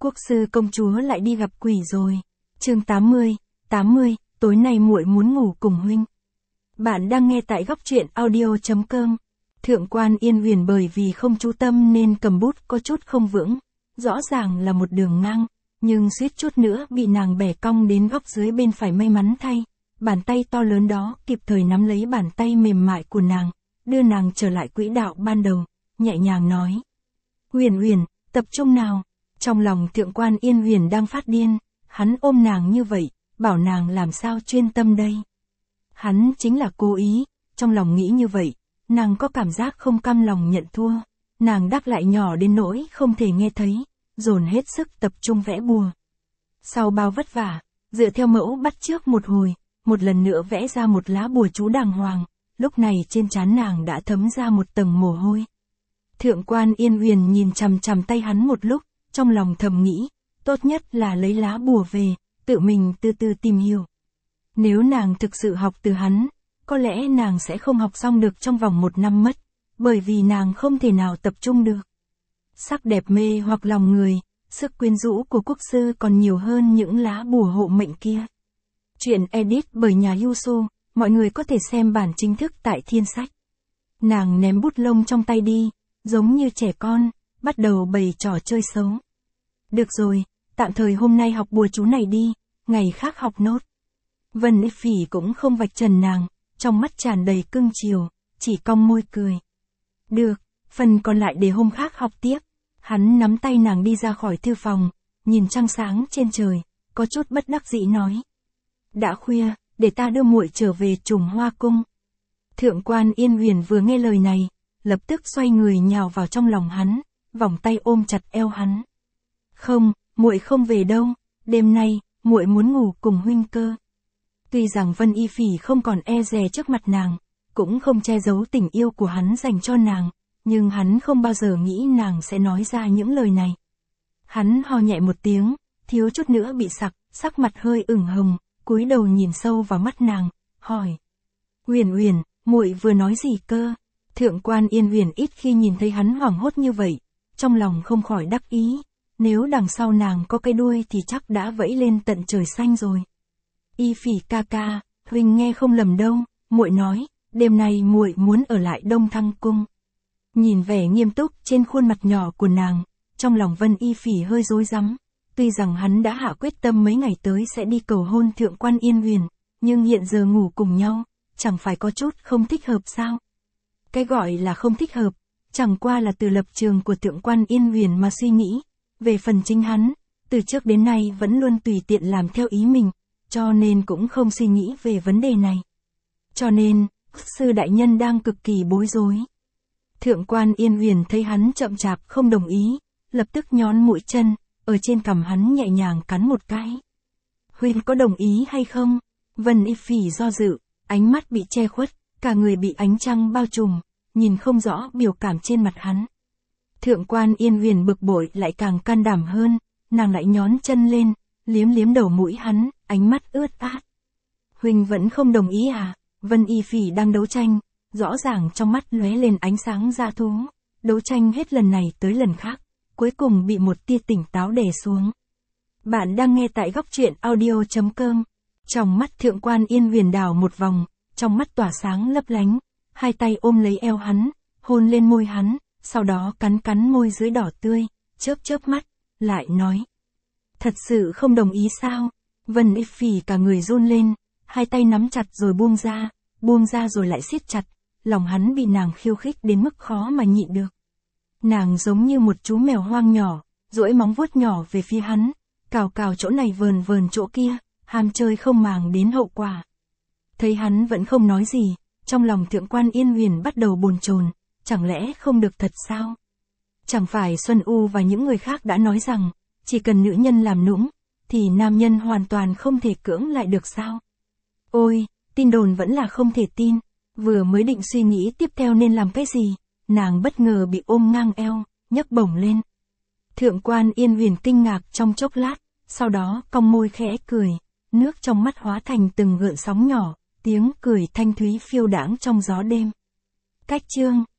Quốc sư công chúa lại đi gặp quỷ rồi. Chương 80, tối nay muội muốn ngủ cùng huynh. Bạn đang nghe tại góc truyện audio.com. Thượng quan Yên Huyền bởi vì không chú tâm nên cầm bút có chút không vững. Rõ ràng là một đường ngang, nhưng suýt chút nữa bị nàng bẻ cong đến góc dưới bên phải. May mắn thay, bàn tay to lớn đó kịp thời nắm lấy bàn tay mềm mại của nàng, đưa nàng trở lại quỹ đạo ban đầu, nhẹ nhàng nói. Huyền Huyền, tập trung nào. Trong lòng thượng quan Yên Huyền đang phát điên, hắn ôm nàng như vậy, bảo nàng làm sao chuyên tâm đây. Hắn chính là cố ý, trong lòng nghĩ như vậy, nàng có cảm giác không cam lòng nhận thua, nàng đắc lại nhỏ đến nỗi không thể nghe thấy, dồn hết sức tập trung vẽ bùa. Sau bao vất vả, dựa theo mẫu bắt chước một hồi, một lần nữa vẽ ra một lá bùa chú đàng hoàng, lúc này trên trán nàng đã thấm ra một tầng mồ hôi. Thượng quan Yên Huyền nhìn chằm chằm tay hắn một lúc, trong lòng thầm nghĩ, tốt nhất là lấy lá bùa về, tự mình từ từ tìm hiểu. Nếu nàng thực sự học từ hắn, có lẽ nàng sẽ không học xong được trong vòng 1 năm mất, bởi vì nàng không thể nào tập trung được. Sắc đẹp mê hoặc lòng người, sức quyến rũ của quốc sư còn nhiều hơn những lá bùa hộ mệnh kia. Chuyện edit bởi nhà Yusu, mọi người có thể xem bản chính thức tại Thiên Sách. Nàng ném bút lông trong tay đi, giống như trẻ con, bắt đầu bày trò chơi xấu. Được rồi, tạm thời hôm nay học bùa chú này đi, ngày khác học nốt. Vân Phỉ cũng không vạch trần nàng, trong mắt tràn đầy cưng chiều, chỉ cong môi cười. Được, phần còn lại để hôm khác học tiếp. Hắn nắm tay nàng đi ra khỏi thư phòng, nhìn trăng sáng trên trời, có chút bất đắc dĩ nói. Đã khuya, để ta đưa muội trở về Trùng Hoa Cung. Thượng quan Yên Huyền vừa nghe lời này, lập tức xoay người nhào vào trong lòng hắn, vòng tay ôm chặt eo hắn. Không, muội không về đâu, đêm nay, muội muốn ngủ cùng huynh cơ. Tuy rằng Vân Y Phỉ không còn e dè trước mặt nàng, cũng không che giấu tình yêu của hắn dành cho nàng, nhưng hắn không bao giờ nghĩ nàng sẽ nói ra những lời này. Hắn ho nhẹ một tiếng, thiếu chút nữa bị sặc, sắc mặt hơi ửng hồng, cúi đầu nhìn sâu vào mắt nàng, hỏi. Huyền Huyền, muội vừa nói gì cơ? Thượng quan Yên Huyền ít khi nhìn thấy hắn hoảng hốt như vậy, trong lòng không khỏi đắc ý, nếu đằng sau nàng có cái đuôi thì chắc đã vẫy lên tận trời xanh rồi. Y Phỉ ca ca, huynh nghe không lầm đâu, muội nói, đêm nay muội muốn ở lại Đông Thăng Cung. Nhìn vẻ nghiêm túc trên khuôn mặt nhỏ của nàng, trong lòng Vân Y Phỉ hơi rối rắm. Tuy rằng hắn đã hạ quyết tâm mấy ngày tới sẽ đi cầu hôn thượng quan Yên Huyền, nhưng hiện giờ ngủ cùng nhau, chẳng phải có chút không thích hợp sao? Cái gọi là không thích hợp, chẳng qua là từ lập trường của thượng quan Yên Huyền mà suy nghĩ. Về phần chính hắn, từ trước đến nay vẫn luôn tùy tiện làm theo ý mình, cho nên cũng không suy nghĩ về vấn đề này. Cho nên, sư đại nhân đang cực kỳ bối rối. Thượng quan Yên Huyền thấy hắn chậm chạp không đồng ý, lập tức nhón mũi chân, ở trên cằm hắn nhẹ nhàng cắn một cái. Huynh có đồng ý hay không? Vân Y Phỉ do dự, ánh mắt bị che khuất, cả người bị ánh trăng bao trùm, nhìn không rõ biểu cảm trên mặt hắn. Thượng quan Yên Huyền bực bội lại càng can đảm hơn, nàng lại nhón chân lên, liếm liếm đầu mũi hắn, ánh mắt ướt át. Huynh vẫn không đồng ý à? Vân Y Phỉ đang đấu tranh, rõ ràng trong mắt lóe lên ánh sáng dã thú, đấu tranh hết lần này tới lần khác, cuối cùng bị một tia tỉnh táo đè xuống. Bạn đang nghe tại góc truyện audio.com. Trong mắt thượng quan Yên Huyền đảo một vòng, trong mắt tỏa sáng lấp lánh, hai tay ôm lấy eo hắn, hôn lên môi hắn, sau đó cắn môi dưới đỏ tươi, chớp mắt, lại nói. Thật sự không đồng ý sao? Vân Y Phỉ cả người run lên, hai tay nắm chặt rồi buông ra rồi lại siết chặt, lòng hắn bị nàng khiêu khích đến mức khó mà nhịn được. Nàng giống như một chú mèo hoang nhỏ, duỗi móng vuốt nhỏ về phía hắn, cào chỗ này vờn chỗ kia, ham chơi không màng đến hậu quả. Thấy hắn vẫn không nói gì, trong lòng thượng quan Yên Huyền bắt đầu bồn chồn, chẳng lẽ không được thật sao? Chẳng phải Xuân U và những người khác đã nói rằng, chỉ cần nữ nhân làm nũng, thì nam nhân hoàn toàn không thể cưỡng lại được sao? Ôi, tin đồn vẫn là không thể tin, vừa mới định suy nghĩ tiếp theo nên làm cái gì, nàng bất ngờ bị ôm ngang eo, nhấc bổng lên. Thượng quan Yên Huyền kinh ngạc trong chốc lát, sau đó cong môi khẽ cười, nước trong mắt hóa thành từng gợn sóng nhỏ, tiếng cười thanh thúy phiêu đãng trong gió đêm. Cách chương